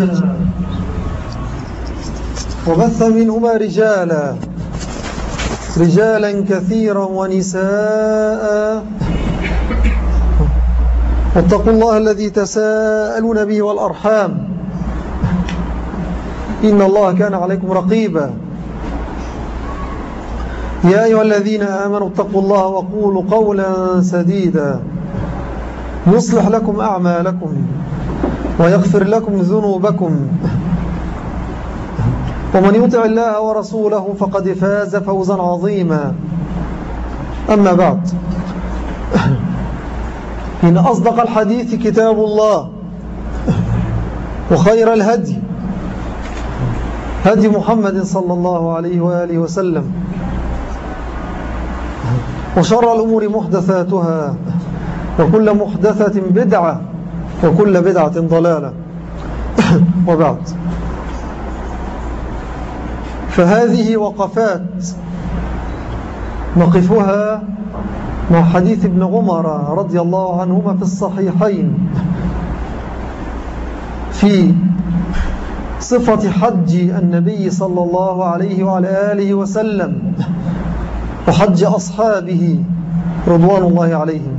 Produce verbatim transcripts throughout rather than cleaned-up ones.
زوجها وبث منهما رجالا رجالا كثيرا ونساء واتقوا الله الذي تساءلون به والأرحام إن الله كان عليكم رقيبا يا أيها الذين آمنوا اتقوا الله وقولوا قولا سديدا يصلح لكم أعمالكم ويغفر لكم ذنوبكم ومن يطع الله ورسوله فقد فاز فوزا عظيما. أما بعد، إن أصدق الحديث كتاب الله وخير الهدي هدي محمد صلى الله عليه وآله وسلم وشر الأمور محدثاتها وكل محدثة بدعة وكل بدعة ضلالة. وبعد، فهذه وقفات نقفها مع حديث ابن عمر رضي الله عنهما في الصحيحين في صفة حج النبي صلى الله عليه وعلى آله وسلم وحج أصحابه رضوان الله عليهم.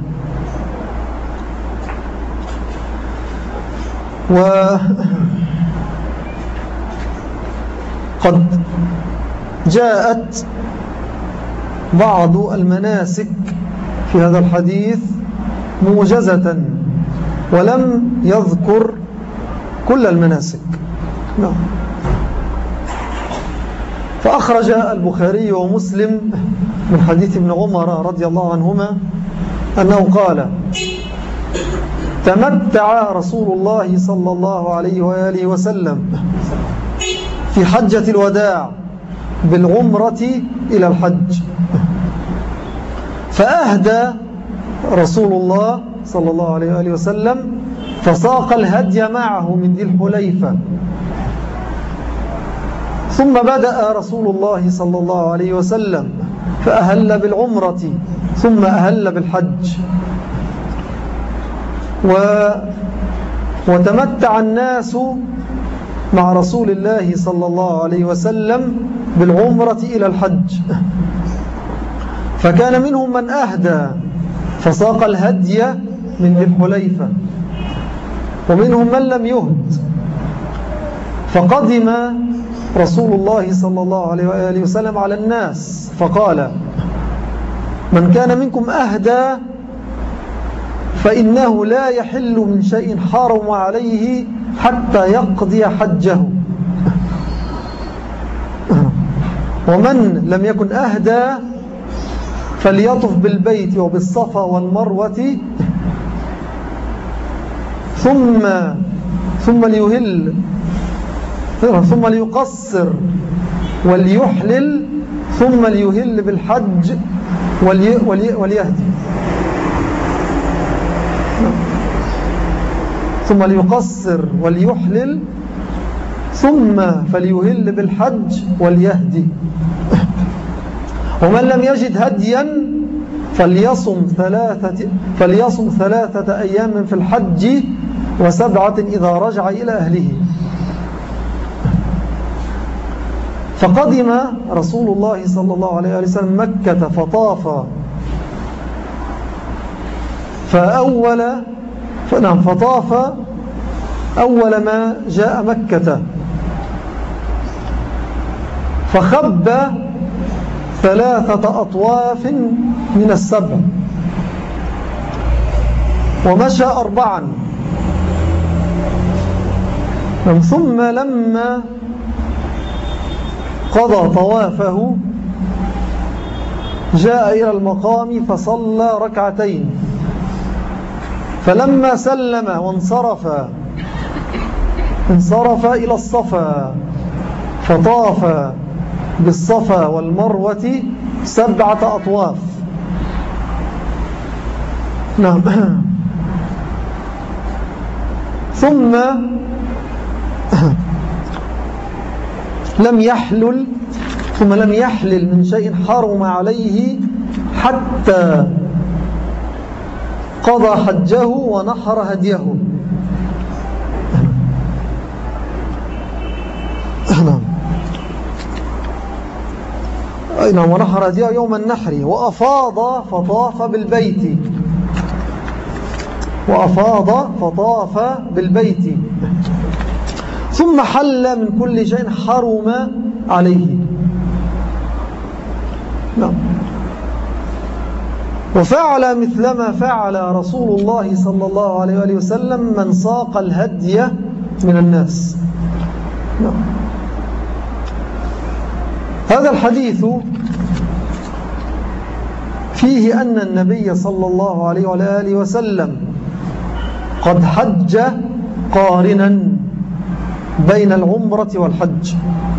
وقد جاءت بعض المناسك في هذا الحديث موجزة ولم يذكر كل المناسك. نعم. فأخرج البخاري ومسلم من حديث ابن عمر رضي الله عنهما أنه قال: تمتع رسول الله صلى الله عليه وآله وسلم في حجة الوداع بالعمرة إلى الحج، فأهدى رسول الله صلى الله عليه وآله وسلم فساق الهدي معه من ذي الحليفة، ثم بدأ رسول الله صلى الله عليه وسلم فأهل بالعمرة ثم أهل بالحج، و وتمتع الناس مع رسول الله صلى الله عليه وسلم بالعمرة إلى الحج، فكان منهم من أهدى فساق الهدي من ذي الحليفة، ومنهم من لم يهد. فقدم رسول الله صلى الله عليه وآله وسلم على الناس فقال: من كان منكم أهدى فإنه لا يحل من شيء حرم عليه حتى يقضي حجه، ومن لم يكن أهدى فليطف بالبيت وبالصفا والمروة ثم ثم ليهل ثم ليقصر وليحلل ثم ليهل بالحج ولي ولي وليهدي ثم ليقصر وليحلل ثم فليهل بالحج وليهدي. ومن لم يجد هديا فليصم ثلاثة فليصم ثلاثة أيام في الحج وسبعة إذا رجع إلى أهله. فقدم رسول الله صلى الله عليه وسلم مكة فطاف فأول فنعم فطاف أول ما جاء مكة فخب ثلاثة أطواف من السبع ومشى أربعا، ثم لما قضى طوافه جاء إلى المقام فصلى ركعتين، فلما سلم وانصرف انصرف إلى الصفا فطاف بالصفا والمروة سبعة أطواف. نعم. ثم لم يحلل ثم لم يحلل من شيء حرم عليه حتى قضى حجه ونحر هديه. نعم ونحر هديه يوم النحر وأفاض فطاف بالبيت وأفاض فطاف بالبيت ثم حل من كل شيء حرم عليه. نعم. وفعل مثلما فعل رسول الله صلى الله عليه وآله وسلم من ساق الهدي من الناس. نعم. هذا الحديث فيه أن النبي صلى الله عليه وآله وسلم قد حج قارنا بين العمرة والحج،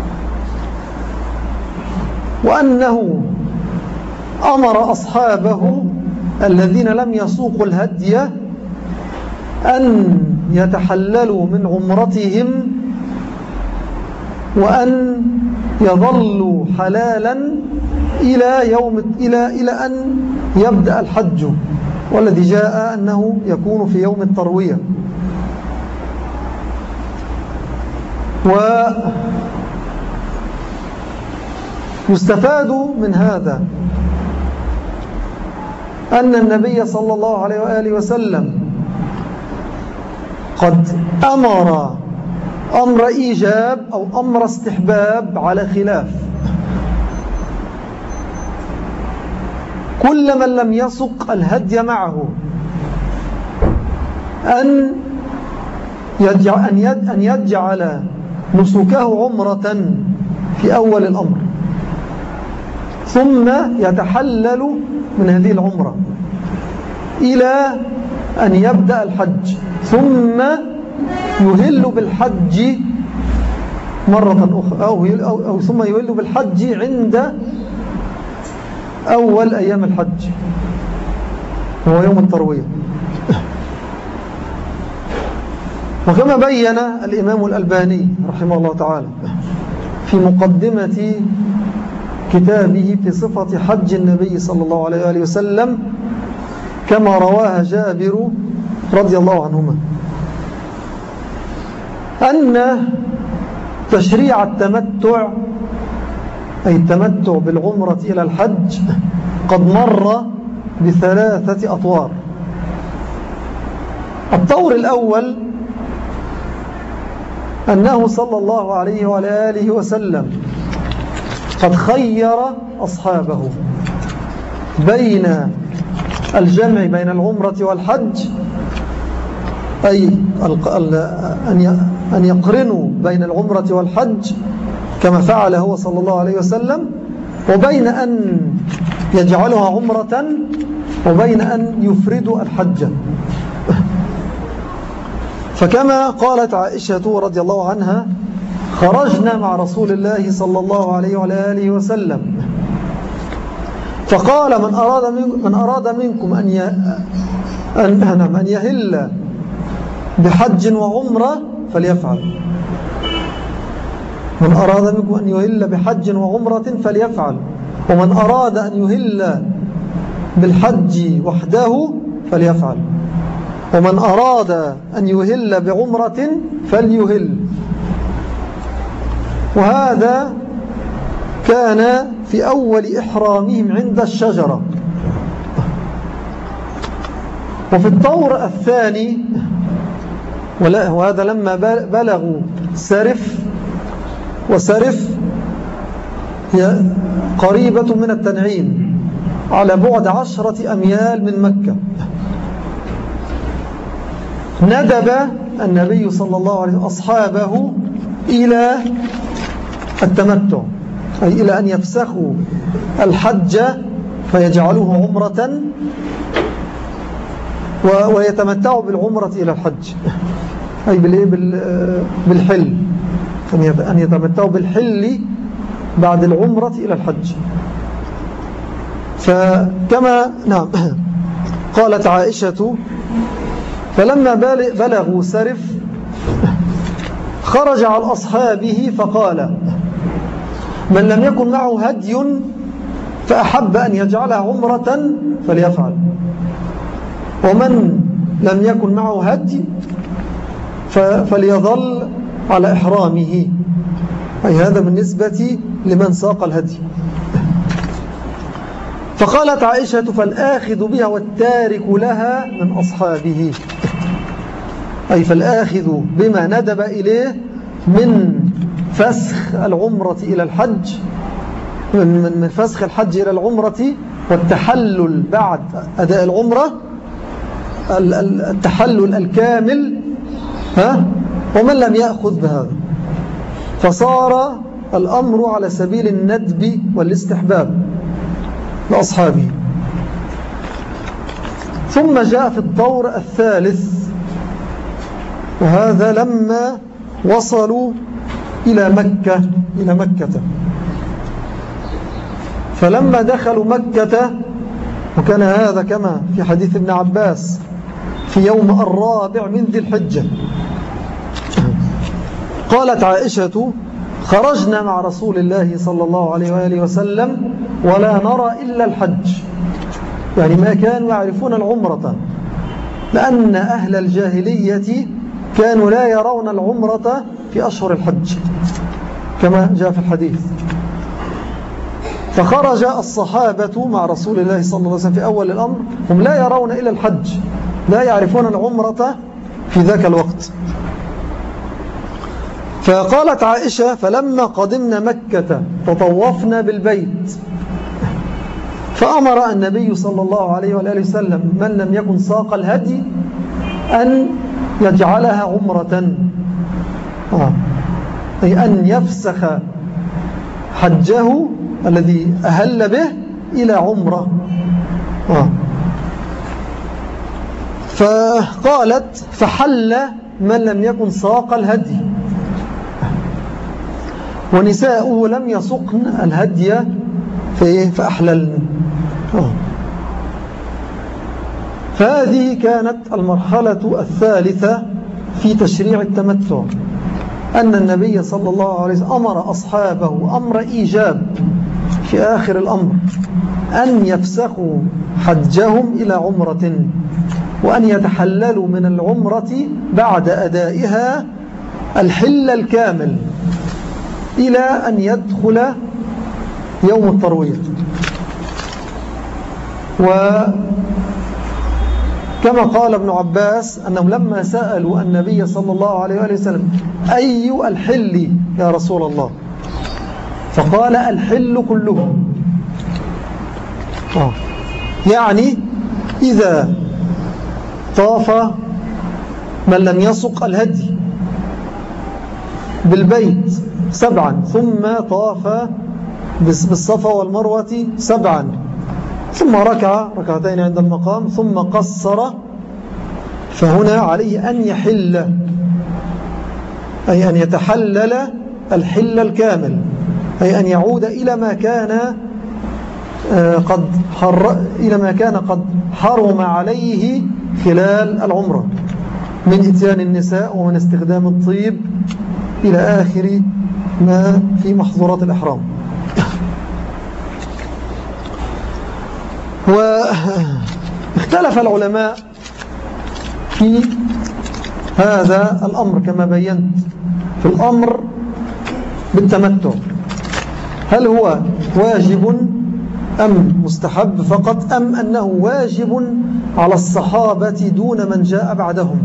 وأنه أمر أصحابه الذين لم يسوقوا الهدي أن يتحللوا من عمرتهم وأن يظلوا حلالا إلى يوم إلى إلى أن يبدأ الحج، والذي جاء أنه يكون في يوم التروية. ويستفاد من هذا أن النبي صلى الله عليه وآله وسلم قد أمر أمر إيجاب أو أمر استحباب على خلاف. كل من لم يسق الهدي معه أن يجعل, أن يجعل نسكه عمرة في أول الأمر، ثم يتحلل من هذه العمرة إلى أن يبدأ الحج، ثم يهل بالحج مرة أخرى أو, أو, أو ثم يهل بالحج عند أول أيام الحج هو يوم التروية. وكما بين الإمام الألباني رحمه الله تعالى في مقدمة كتابه في صفة حج النبي صلى الله عليه وآله وسلم كما رواها جابر رضي الله عنهما أن تشريع التمتع أي التمتع بالعمرة إلى الحج قد مر بثلاثة أطوار. الطور الأول أنه صلى الله عليه وآله وسلم قد خير أصحابه بين الجمع بين العمرة والحج، أي أن يقرنوا بين العمرة والحج كما فعل هو صلى الله عليه وسلم، وبين أن يجعلها عمرة، وبين أن يفردوا الحج. فكما قالت عائشة رضي الله عنها: خرجنا مع رسول الله صلى الله عليه وآله وسلم فقال من أراد, من أراد منكم أن أن أن يهل بحج وعمرة فليفعل، من أراد منكم أن يهل بحج وعمرة فليفعل، ومن أراد أن يهل بالحج وحده فليفعل، ومن أراد أن يهل بعمرة فليهل. وهذا كان في أول إحرامهم عند الشجرة. وفي الطور الثاني، وهذا لما بلغوا سرف، وسرف هي قريبة من التنعيم على بعد عشرة أميال من مكة، ندب النبي صلى الله عليه وسلم أصحابه إلى التمتع، أي إلى أن يفسخوا الحج فيجعلوه عمرة ويتمتعوا بالعمرة إلى الحج، أي بالحل، أن يتمتعوا بالحل بعد العمرة إلى الحج. فكما نعم قالت عائشة: فلما بلغوا سرف خرج على أصحابه فقال: من لم يكن معه هدي فأحب أن يجعلها عمرة فليفعل، ومن لم يكن معه هدي فليظل على إحرامه، أي هذا بالنسبة لمن ساق الهدي. فقالت عائشة فالآخذ بها والتارك لها من أصحابه، أي فالآخذ بما ندب إليه من فسخ العمرة إلى الحج، من فسخ الحج إلى العمرة والتحلل بعد أداء العمرة، التحلل الكامل، ها؟ ومن لم يأخذ بهذا، فصار الأمر على سبيل الندب والاستحباب لأصحابه. ثم جاء في الدور الثالث، وهذا لما وصلوا إلى مكة إلى مكة فلما دخلوا مكة، وكان هذا كما في حديث ابن عباس في يوم الرابع من ذي الحجة، قالت عائشة خرجنا مع رسول الله صلى الله عليه وآله وسلم ولا نرى إلا الحج، يعني ما كانوا يعرفون العمرة، لأن أهل الجاهلية كانوا لا يرون العمرة في أشهر الحج كما جاء في الحديث. فخرج الصحابة مع رسول الله صلى الله عليه وسلم في أول الأمر هم لا يرون إلا الحج، لا يعرفون العمرة في ذاك الوقت. فقالت عائشة فلما قدمنا مكة تطوفنا بالبيت، فأمر النبي صلى الله عليه وآله وسلم من لم يكن ساق الهدي أن يجعلها عمرة، آه. أي أن يفسخ حجه الذي أهل به إلى عمرة. آه. فقالت فحل من لم يكن ساق الهدي، ونساؤه لم يسقن الهدي فأحللن. آه. فهذه كانت المرحلة الثالثة في تشريع التمتع، أن النبي صلى الله عليه وسلم أمر أصحابه أمر إيجاب في آخر الأمر أن يفسخوا حجهم إلى عمرة، وأن يتحللوا من العمرة بعد أدائها الحل الكامل إلى أن يدخل يوم التروية. وكما قال ابن عباس أنهم لما سألوا النبي صلى الله عليه وآله وسلم أي الحل يا رسول الله، فقال الحل كله. آه. يعني إذا طاف من لم يسق الهدي بالبيت سبعا، ثم طاف بالصفا والمروة سبعا، ثم ركع ركعتين عند المقام، ثم قصر، فهنا عليه أن يحل، أي أن يتحلل الحل الكامل، أي أن يعود إلى ما كان قد حر إلى ما كان قد حرم عليه خلال العمرة من إتيان النساء ومن استخدام الطيب إلى آخر ما في محظورات الإحرام. واختلف العلماء في هذا الأمر كما بينت في الأمر بالتمتع، هل هو واجب أم مستحب فقط، أم أنه واجب على الصحابة دون من جاء بعدهم.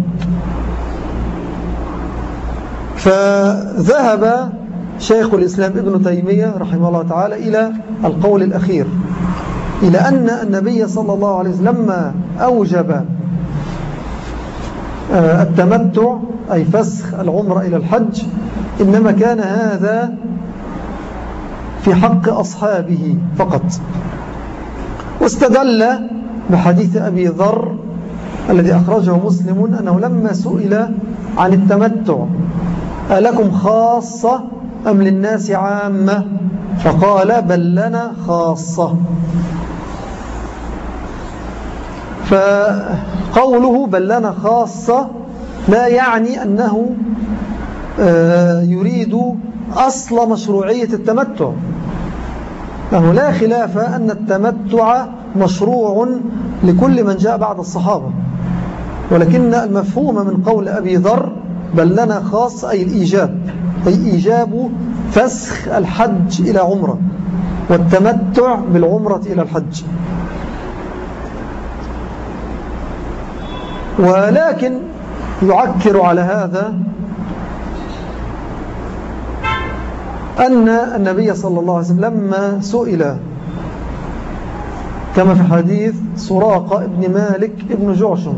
فذهب شيخ الإسلام ابن تيمية رحمه الله تعالى إلى القول الأخير، إلى أن النبي صلى الله عليه وسلم لما أوجب التمتع أي فسخ العمرة إلى الحج، إنما كان هذا في حق أصحابه فقط. واستدل بحديث أبي ذر الذي أخرجه مسلم أنه لما سئل عن التمتع ألكم خاصة أم للناس عامة، فقال بل لنا خاصة. فقوله بل لنا خاصة لا يعني أنه يريد أصل مشروعية التمتع، لأنه لا خلاف أن التمتع مشروع لكل من جاء بعد الصحابة، ولكن المفهوم من قول أبي ذر بل لنا خاص أي الإيجاب، أي إيجاب فسخ الحج إلى عمرة، والتمتع بالعمرة إلى الحج. ولكن يعكر على هذا أن النبي صلى الله عليه وسلم لما سئل كما في حديث سراقة ابن مالك ابن جعشم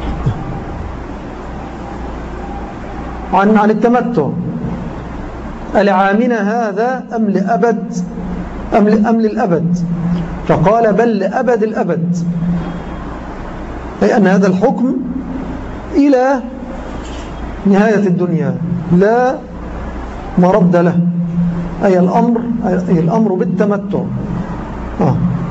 عن عن التمتع، ألعامنا هذا أم لأبد أم للأبد؟ فقال بل لأبد الأبد، أي أن هذا الحكم إلى نهاية الدنيا لا مرد له، أي الأمر, أي الأمر بالتمتع. آه.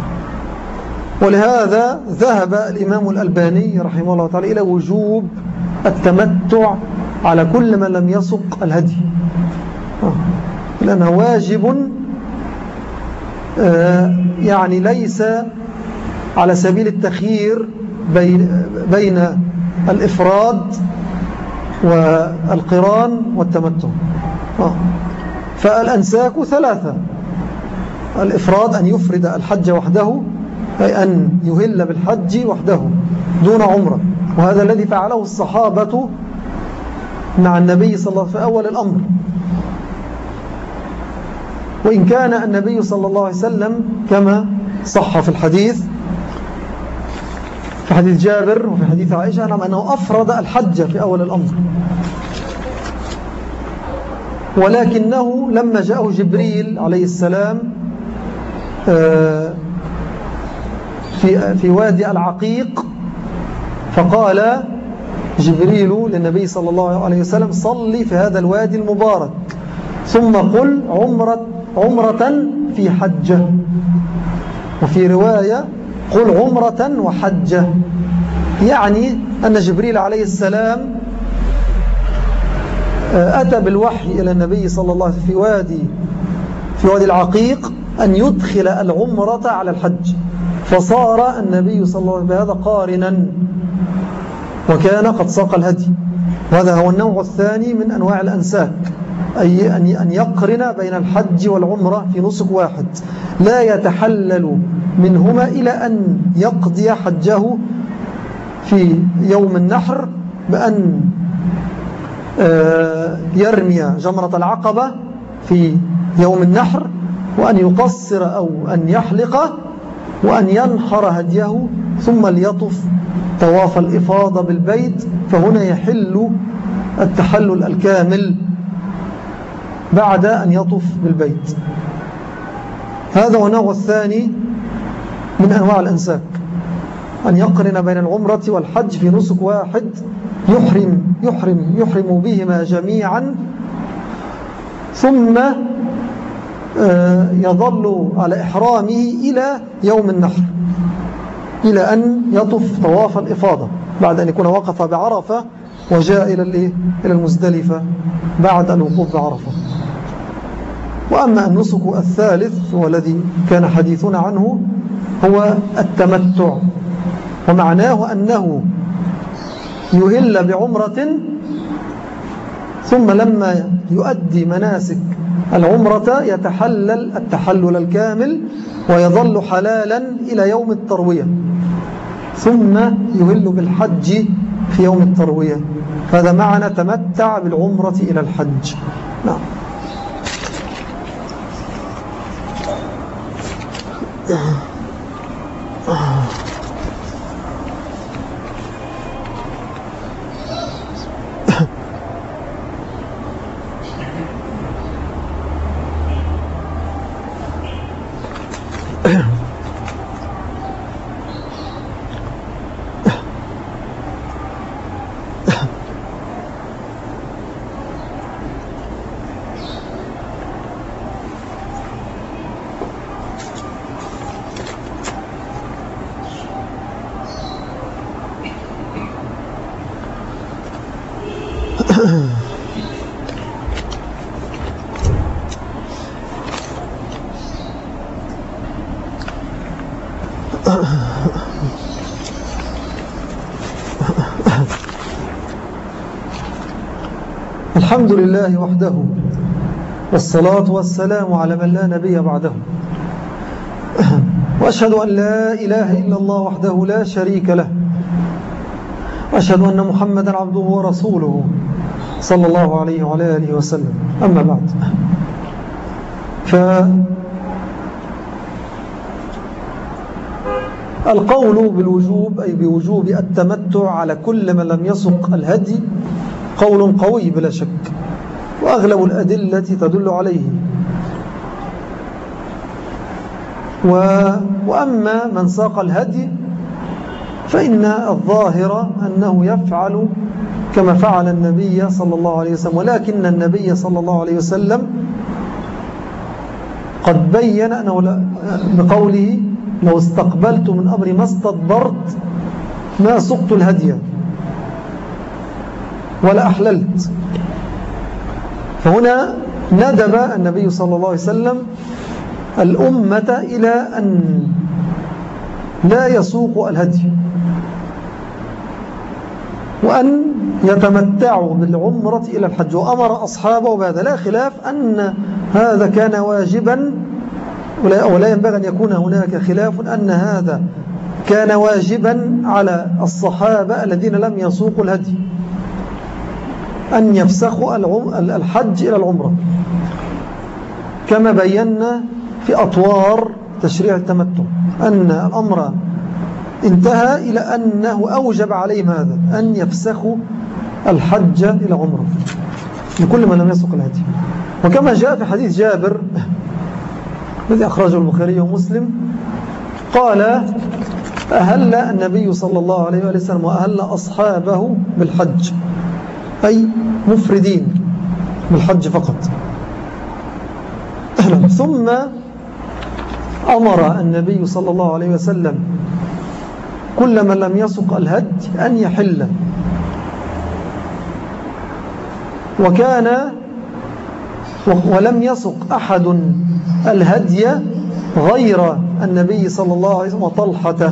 ولهذا ذهب الإمام الألباني رحمه الله تعالى إلى وجوب التمتع على كل من لم يسق الهدي، آه. لأنه واجب، آه يعني ليس على سبيل التخيير بين, بين الإفراد والقران والتمتع. آه. فالأنساك ثلاثة: الإفراد أن يفرد الحج وحده، أي أن يهل بالحج وحده دون عمرة، وهذا الذي فعله الصحابة مع النبي صلى الله عليه وسلم في أول الأمر. وإن كان النبي صلى الله عليه وسلم كما صح في الحديث في حديث جابر وفي حديث عائشة نعم أنه أفرد الحج في أول الأمر، ولكنه لما جاءه جبريل عليه السلام في في وادي العقيق فقال جبريل للنبي صلى الله عليه وسلم: صلي في هذا الوادي المبارك ثم قل عمرة عمرة في حجة، وفي رواية قل عمرة وحجة، يعني أن جبريل عليه السلام أتى بالوحي إلى النبي صلى الله عليه وسلم في وادي في وادي العقيق أن يدخل العمرة على الحج، فصار النبي صلى الله عليه وسلم بهذا قارنا وكان قد ساق الهدي. وهذا هو النوع الثاني من أنواع الأنساك، أي أن يقرن بين الحج والعمرة في نسك واحد، لا يتحلل منهما إلى أن يقضي حجه في يوم النحر بأن يرمي جمرة العقبة في يوم النحر، وأن يقصر أو أن يحلق، وأن ينحر هديه ثم ليطف طواف الإفاضة بالبيت، فهنا يحل التحلل الكامل بعد أن يطف بالبيت. هذا هو النوع الثاني من أنواع الأنساك، أن يقرن بين العمرة والحج في نسك واحد يحرم, يحرم, يحرم بهما جميعا، ثم يظل على إحرامه إلى يوم النحر، إلى أن يطف طواف الإفاضة بعد أن يكون وقف بعرفة وجاء إلى إلى المزدلفة بعد الوقوف بعرفة. وأما النسك الثالث هو الذي كان حديثنا عنه هو التمتع، ومعناه أنه يهل بعمرة ثم لما يؤدي مناسك العمرة يتحلل التحلل الكامل ويظل حلالا إلى يوم التروية، ثم يهل بالحج في يوم التروية. هذا معنى تمتع بالعمرة إلى الحج. نعم. الحمد لله وحده، والصلاة والسلام على من لا نبي بعده. وأشهد أن لا إله إلا الله وحده لا شريك له، وأشهد أن محمدا عبده ورسوله صلى الله عليه وعلى آله وسلم. أما بعد، فالقول بالوجوب أي بوجوب التمتع على كل من لم يسق الهدي قول قوي بلا شك، وأغلب الأدلة تدل عليه. وأما من ساق الهدي فإن الظاهر أنه يفعل كما فعل النبي صلى الله عليه وسلم، ولكن النبي صلى الله عليه وسلم قد بين أنه بقوله لو استقبلت من أمري ما استدبرت ما سقت الهدي ولا أحللت. فهنا ندب النبي صلى الله عليه وسلم الأمة إلى أن لا يسوق الهدي، وأن يتمتعوا بالعمرة إلى الحج، وأمر أصحابه بهذا. لا خلاف أن هذا كان واجبا، ولا ينبغي أن يكون هناك خلاف أن هذا كان واجبا على الصحابة الذين لم يسوقوا الهدي أن يفسخوا الحج إلى العمرة، كما بينا في أطوار تشريع التمتع أن الأمر انتهى إلى أنه أوجب عليهم هذا أن يفسخوا الحج إلى عمرة لكل من لم يسوق الهدي. وكما جاء في حديث جابر الذي أخرجه البخاري ومسلم قال: أهل النبي صلى الله عليه وسلم وأهل أصحابه بالحج، أي مفردين بالحج فقط. ثم أمر النبي صلى الله عليه وسلم كل من لم يسق الهدي أن يحل، وكان ولم يسق أحد الهدي غير النبي صلى الله عليه وسلم وطلحة.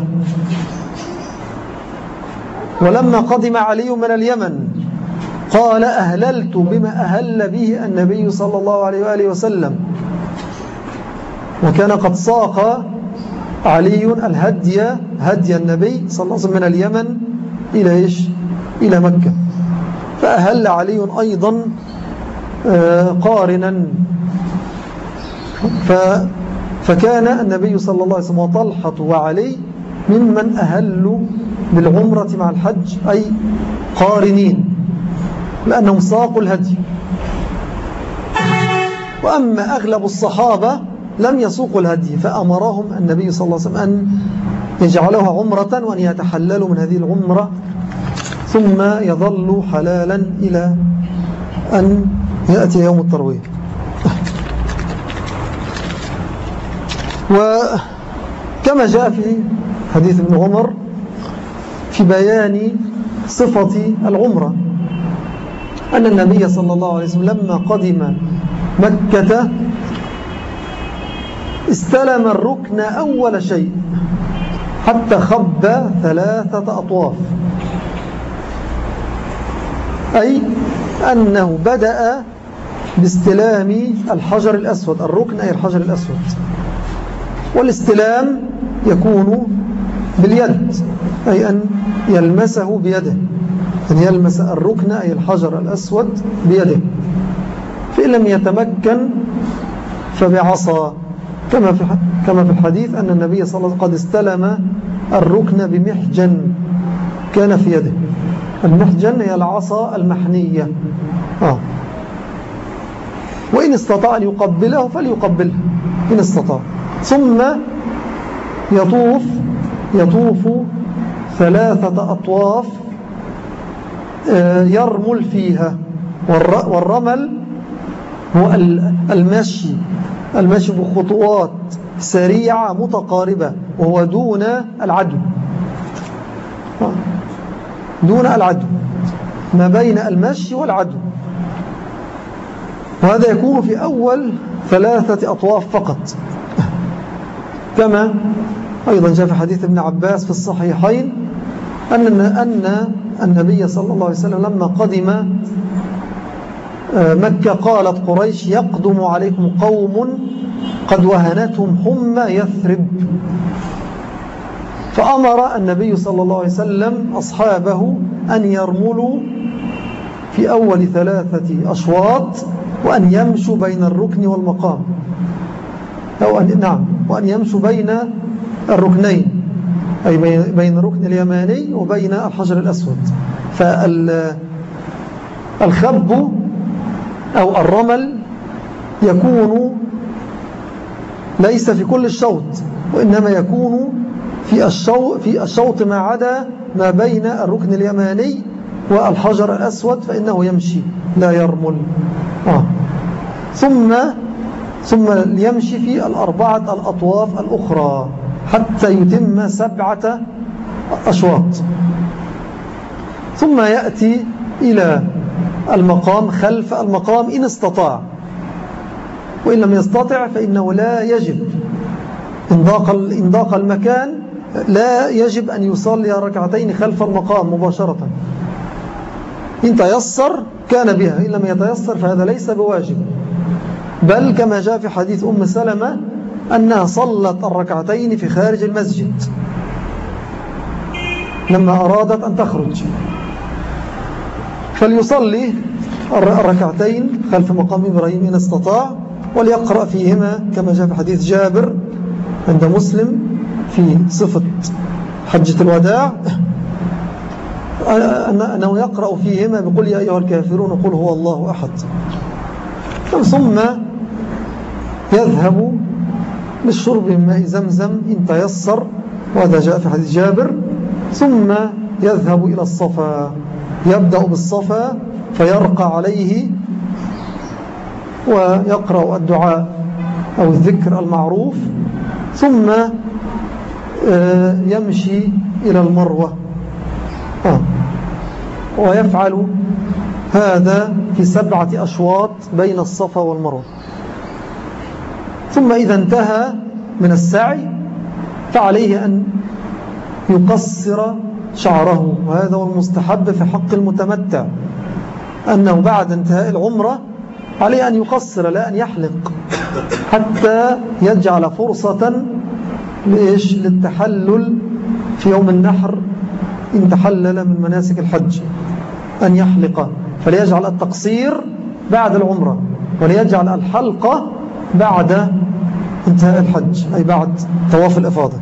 ولما قدم علي من اليمن قال: أهللت بما أهل به النبي صلى الله عليه وآله وسلم، وكان قد ساق علي الهدي هدي النبي صلى الله عليه وسلم من اليمن إلى إيش؟ إلى مكة، فأهل علي أيضا قارنا. فكان النبي صلى الله عليه وسلم وطلحة وعلي ممن أهلوا بالعمرة مع الحج، أي قارنين لأنهم ساقوا الهدي. وأما أغلب الصحابة لم يسوقوا الهدي، فأمرهم النبي صلى الله عليه وسلم أن يجعلوها عمرة وأن يتحللوا من هذه العمرة ثم يظلوا حلالا إلى أن يأتي يوم التروية. وكما جاء في حديث ابن عمر في بيان صفة العمرة أن النبي صلى الله عليه وسلم لما قدم مكة استلم الركن أول شيء حتى خب ثلاثة أطواف، أي أنه بدأ باستلام الحجر الأسود. الركن أي الحجر الأسود، والاستلام يكون باليد، أي أن يلمسه بيده، أن يلمس الركن أي الحجر الأسود بيده، فإن لم يتمكن فبعصا، كما في كما في الحديث أن النبي صلى الله عليه وسلم قد استلم الركن بمحجن كان في يده. المحجن هي العصا المحنية، آه. وإن استطاع أن يقبله فليقبله إن استطاع. ثم يطوف يطوف ثلاثة أطواف يرمل فيها، والرمل هو المشي المشي بخطوات سريعة متقاربة، وهو دون العدو دون العدو ما بين المشي والعدو، وهذا يكون في أول ثلاثة أطواف فقط، كما أيضا جاء في حديث ابن عباس في الصحيحين أن أن النبي صلى الله عليه وسلم لما قدم مكة قالت قريش: يقدم عليكم قوم قد وهنتهم حمى يثرب، فأمر النبي صلى الله عليه وسلم أصحابه أن يرملوا في أول ثلاثة أشواط، وأن يمشوا بين الركن والمقام، أو أن نعم وأن يمشوا بين الركنين، أي بين الركن اليماني وبين الحجر الأسود. فالخب أو الرمل يكون ليس في كل الشوط، وإنما يكون في الشوط, في الشوط ما عدا ما بين الركن اليماني والحجر الأسود، فإنه يمشي لا يرمل. آه. ثم ثم يمشي في الأربعة الأطواف الأخرى حتى يتم سبعة أشواط، ثم يأتي إلى المقام خلف المقام إن استطاع، وإن لم يستطع فإنه لا يجب إن ضاق, إن ضاق المكان لا يجب أن يصلي ركعتين خلف المقام مباشرة. إن تيسر كان بها، إن لم يتيسر فهذا ليس بواجب، بل كما جاء في حديث أم سلمة أنها صلت الركعتين في خارج المسجد لما أرادت أن تخرج، فليصلي الركعتين خلف مقام إبراهيم إن استطاع، وليقرأ فيهما كما جاء في حديث جابر عند مسلم في صفة حجة الوداع أنه يقرأ فيهما بقول يا أيها الكافرون قل هو الله أحد، ثم يذهب للشرب من ماء زمزم إن تيسر، وهذا جاء في حديث جابر، ثم يذهب إلى الصفا، يبدأ بالصفا فيرقى عليه ويقرأ الدعاء أو الذكر المعروف، ثم يمشي إلى المروة ويفعل هذا في سبعة أشواط بين الصفا والمروة. ثم إذا انتهى من السعي فعليه أن يقصر شعره، وهذا هو المستحب في حق المتمتع، أنه بعد انتهاء العمرة عليه أن يقصر لا أن يحلق، حتى يجعل فرصة لإيش؟ للتحلل في يوم النحر إن تحلل من مناسك الحج أن يحلق، فليجعل التقصير بعد العمرة، وليجعل الحلقة بعد انتهاء الحج أي بعد طواف الإفاضة.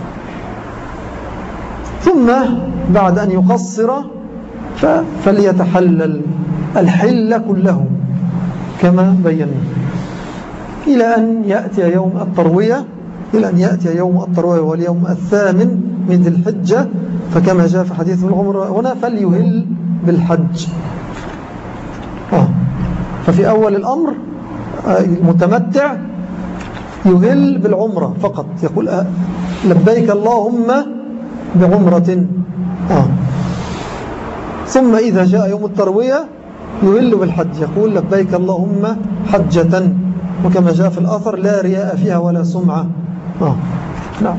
ثم بعد أن يقصر فليتحلل الحل كله كما بينا إلى أن يأتي يوم التروية إلى أن يأتي يوم التروية واليوم الثامن من ذي الحجة، فكما جاء في حديث العمرة هنا فليهل بالحج. آه. ففي أول الأمر المتمتع يهل بالعمرة فقط، يقول لبيك اللهم بعمرة. آه. ثم إذا جاء يوم التروية يهل بالحج، يقول لبيك اللهم حجة، وكما جاء في الأثر لا رياء فيها ولا سمعة. آه. نعم.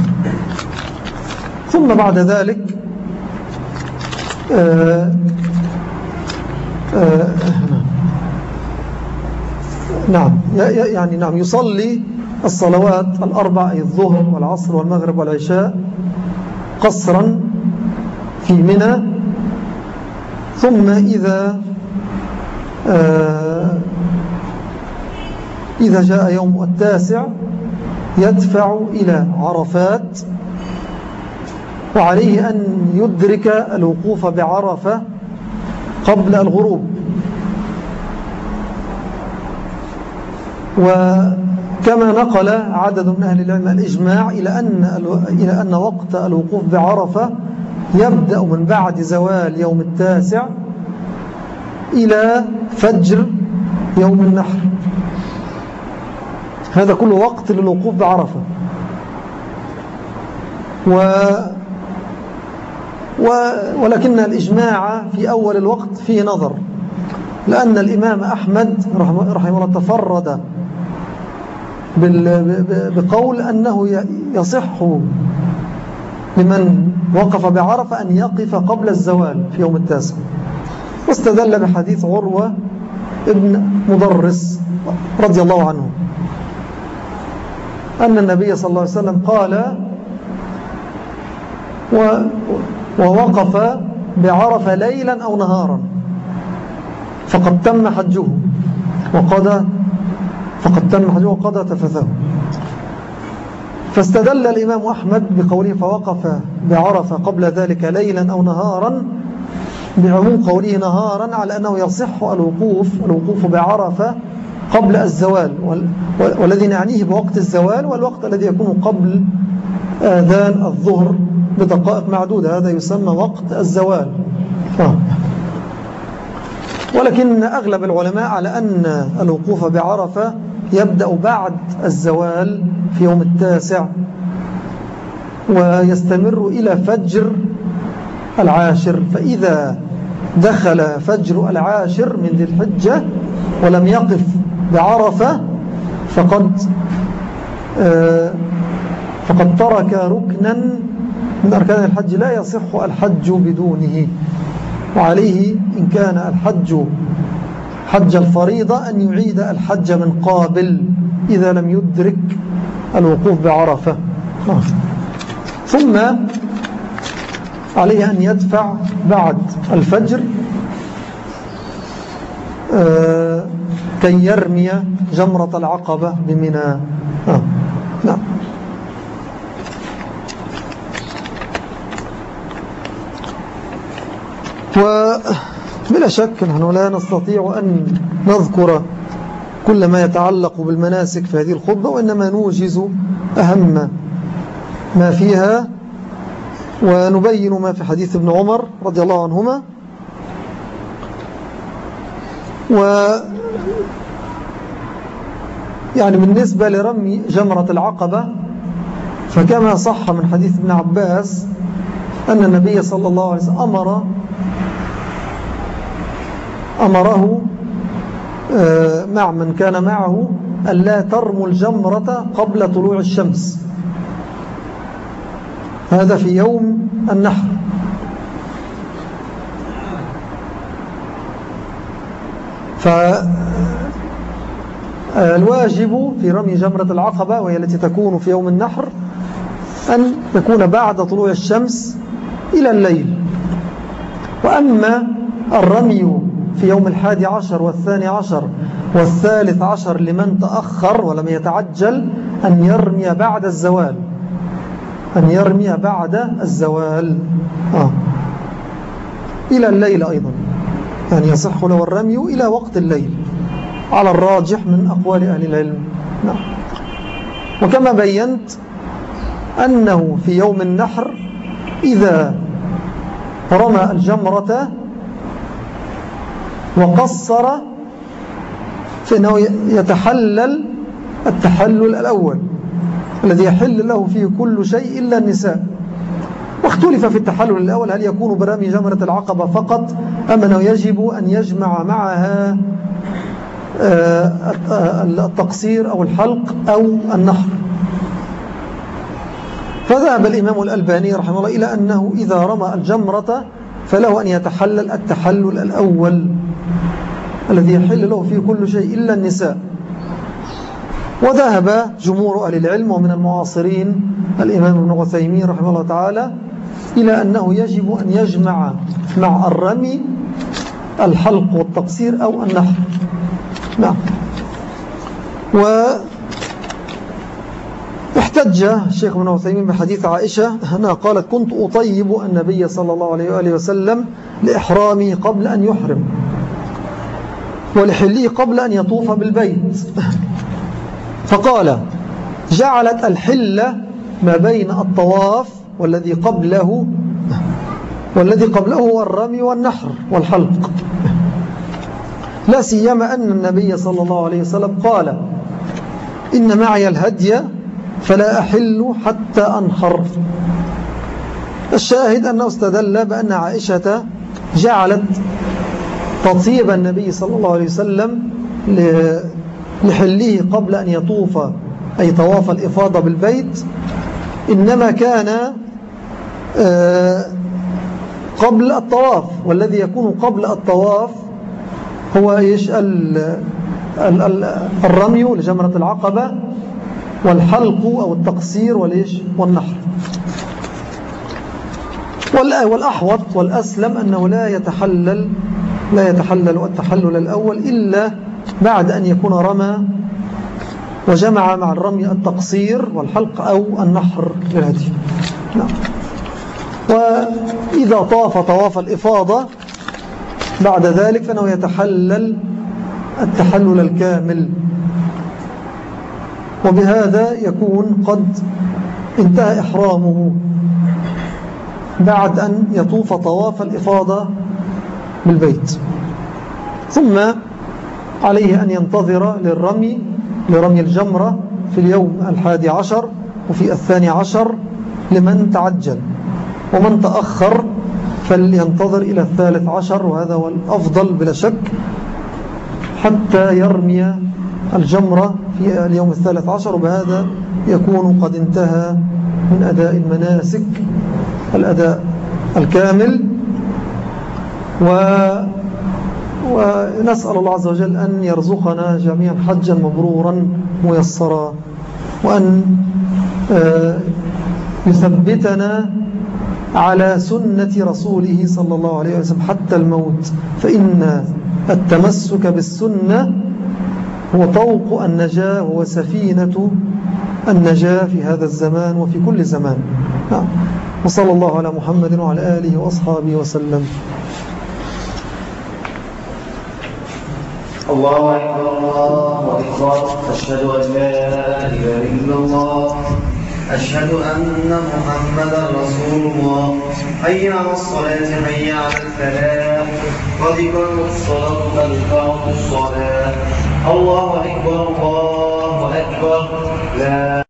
ثم بعد ذلك آه آه نعم يعني نعم يصلي الصلوات الأربع، الظهر والعصر والمغرب والعشاء قصرا في منى، ثم إذا آه إذا جاء يوم التاسع يدفع إلى عرفات، وعليه أن يدرك الوقوف بعرفة قبل الغروب. وكما نقل عدد من أهل العلم الإجماع إلى أن, إلى أن وقت الوقوف بعرفة يبدأ من بعد زوال يوم التاسع إلى فجر يوم النحر، هذا كله وقت للوقوف بعرفة. و و ولكن الإجماع في أول الوقت فيه نظر، لأن الإمام أحمد رحمه الله تفرد بقول أنه يصح لمن وقف بعرفة أن يقف قبل الزوال في يوم التاسع، واستدل بحديث عروة ابن مضرس رضي الله عنه أن النبي صلى الله عليه وسلم قال ووقف بعرفة ليلا أو نهارا فقد تم حجه وقضى فقد تم حجه وقضى تفثه. فاستدل الإمام أحمد بقوله فوقف بعرفة قبل ذلك ليلا أو نهارا بعموم قوله نهارا على أنه يصح الوقوف الوقوف بعرفة قبل الزوال، والذي نعنيه بوقت الزوال والوقت الذي يكون قبل آذان الظهر بدقائق معدودة، هذا يسمى وقت الزوال. ولكن أغلب العلماء على أن الوقوف بعرفة يبدأ بعد الزوال في يوم التاسع ويستمر إلى فجر العاشر، فإذا دخل فجر العاشر من ذي الحجة ولم يقف بعرفة فقد آه فقد ترك ركنا من أركان الحج لا يصح الحج بدونه. وعليه إن كان الحج حج الفريضة أن يعيد الحج من قابل إذا لم يدرك الوقوف بعرفة. ثم عليه أن يدفع بعد الفجر آه كي يرمي جمرة العقبة بمنى. آه. نعم. وبلا شك نحن لا نستطيع أن نذكر كل ما يتعلق بالمناسك في هذه الخطبة، وإنما نوجز أهم ما فيها ونبين ما في حديث ابن عمر رضي الله عنهما. و يعني بالنسبة لرمي جمرة العقبة فكما صح من حديث ابن عباس أن النبي صلى الله عليه وسلم أمر أمره مع من كان معه ألا ترموا الجمرة قبل طلوع الشمس، هذا في يوم النحر. فالواجب في رمي جمرة العقبة وهي التي تكون في يوم النحر أن تكون بعد طلوع الشمس إلى الليل. وأما الرمي في يوم الحادي عشر والثاني عشر والثالث عشر لمن تأخر ولم يتعجل أن يرمي بعد الزوال أن يرمي بعد الزوال آه. إلى الليل أيضا، يعني يصح له الرمي إلى وقت الليل على الراجح من أقوال أهل العلم. نعم. وكما بينت أنه في يوم النحر إذا رمى الجمرة وقصر فإنه يتحلل التحلل الأول الذي يحل له فيه كل شيء إلا النساء. واختلف في التحلل الأول هل يكون برمي جمرة العقبة فقط أم أنه يجب أن يجمع معها التقصير أو الحلق أو النحر. فذهب الإمام الألباني رحمه الله إلى أنه إذا رمى الجمرة فله أن يتحلل التحلل الأول الذي يحل له فيه كل شيء إلا النساء. وذهب جمهور أهل العلم ومن المعاصرين الإمام ابن عثيمين رحمه الله تعالى إلى أنه يجب أن يجمع مع الرمي الحلق والتقصير أو النحر. نعم. واحتج الشيخ ابن عثيمين بحديث عائشة أنها قالت كنت أطيب النبي صلى الله عليه وآله وسلم لإحرامه قبل أن يحرم ولحله قبل أن يطوف بالبيت، فقال جعلت الحلة ما بين الطواف والذي قبله والذي قبله هو الرمي والنحر والحلق، لا سيما أن النبي صلى الله عليه وسلم قال إن معي الهدي فلا أحل حتى أنحر. الشاهد أنه استدل بأن عائشة جعلت تطيب النبي صلى الله عليه وسلم لحله قبل أن يطوف أي طواف الإفاضة بالبيت إنما كان قبل الطواف، والذي يكون قبل الطواف هو يشأل الرمي لجمرة العقبة والحلق أو التقصير والإيش والنحر. والأحوط والأسلم أنه لا يتحلل لا يتحلل التحلل الأول إلا بعد أن يكون رمى وجمع مع الرمي التقصير والحلق أو النحر للهدي. نعم. وإذا طاف طواف الإفاضة بعد ذلك فإنه يتحلل التحلل الكامل، وبهذا يكون قد انتهى إحرامه بعد أن يطوف طواف الإفاضة بالبيت. ثم عليه أن ينتظر للرمي لرمي الجمرة في اليوم الحادي عشر وفي الثاني عشر لمن تعجل، ومن تأخر فلينتظر إلى الثالث عشر، وهذا هو الأفضل بلا شك، حتى يرمي الجمرة في اليوم الثالث عشر، وبهذا يكون قد انتهى من أداء المناسك الأداء الكامل. و ونسأل الله عز وجل أن يرزقنا جميعا حجا مبرورا ميسرا، وأن يثبتنا على سنة رسوله صلى الله عليه وسلم حتى الموت، فإن التمسك بالسنة هو طوق النجاة وهو سفينة النجاة في هذا الزمان وفي كل زمان. نعم. وصلى الله على محمد وعلى آله وأصحابه وسلم. الله أكبر الله أكبر، أشهد أن لا إله إلا الله، أشهد أن محمدا رسول الله، حي على الصلاة حي على الفلاح، قد قامت الصلاة قد قامت الصلاة، الله أكبر الله أكبر، لا